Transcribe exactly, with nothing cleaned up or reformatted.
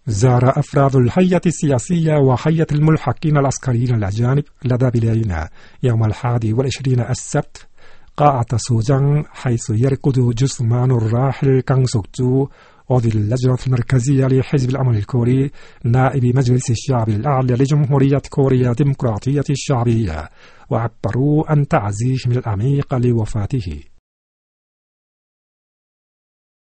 زار أفراد الهيئة السياسية وهيئة الملحقين العسكريين الأجانب لدى بلاينا يوم الحادي والعشرين السبت قاعة سوجان، حيث يرقد جثمان الراحل كانغ سوك جو عضو اللجنة المركزية لحزب الأمل الكوري نائب مجلس الشعب الأعلى لجمهورية كوريا الديمقراطية الشعبية، وعبروا عن تعزيهم العميق لوفاته.